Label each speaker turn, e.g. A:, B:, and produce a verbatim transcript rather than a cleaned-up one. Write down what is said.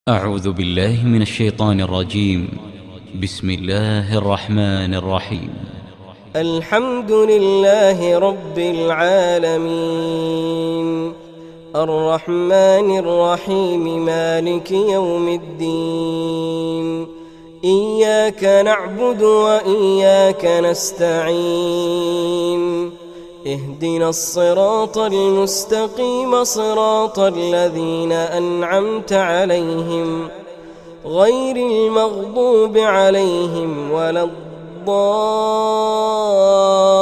A: أعوذ بالله من الشيطان الرجيم. بسم الله الرحمن الرحيم.
B: الحمد لله رب العالمين الرحمن الرحيم مالك يوم الدين. إياك نعبد وإياك نستعين. اهدنا الصراط المستقيم صراط الذين أنعمت عليهم غير المغضوب عليهم ولا الضالين.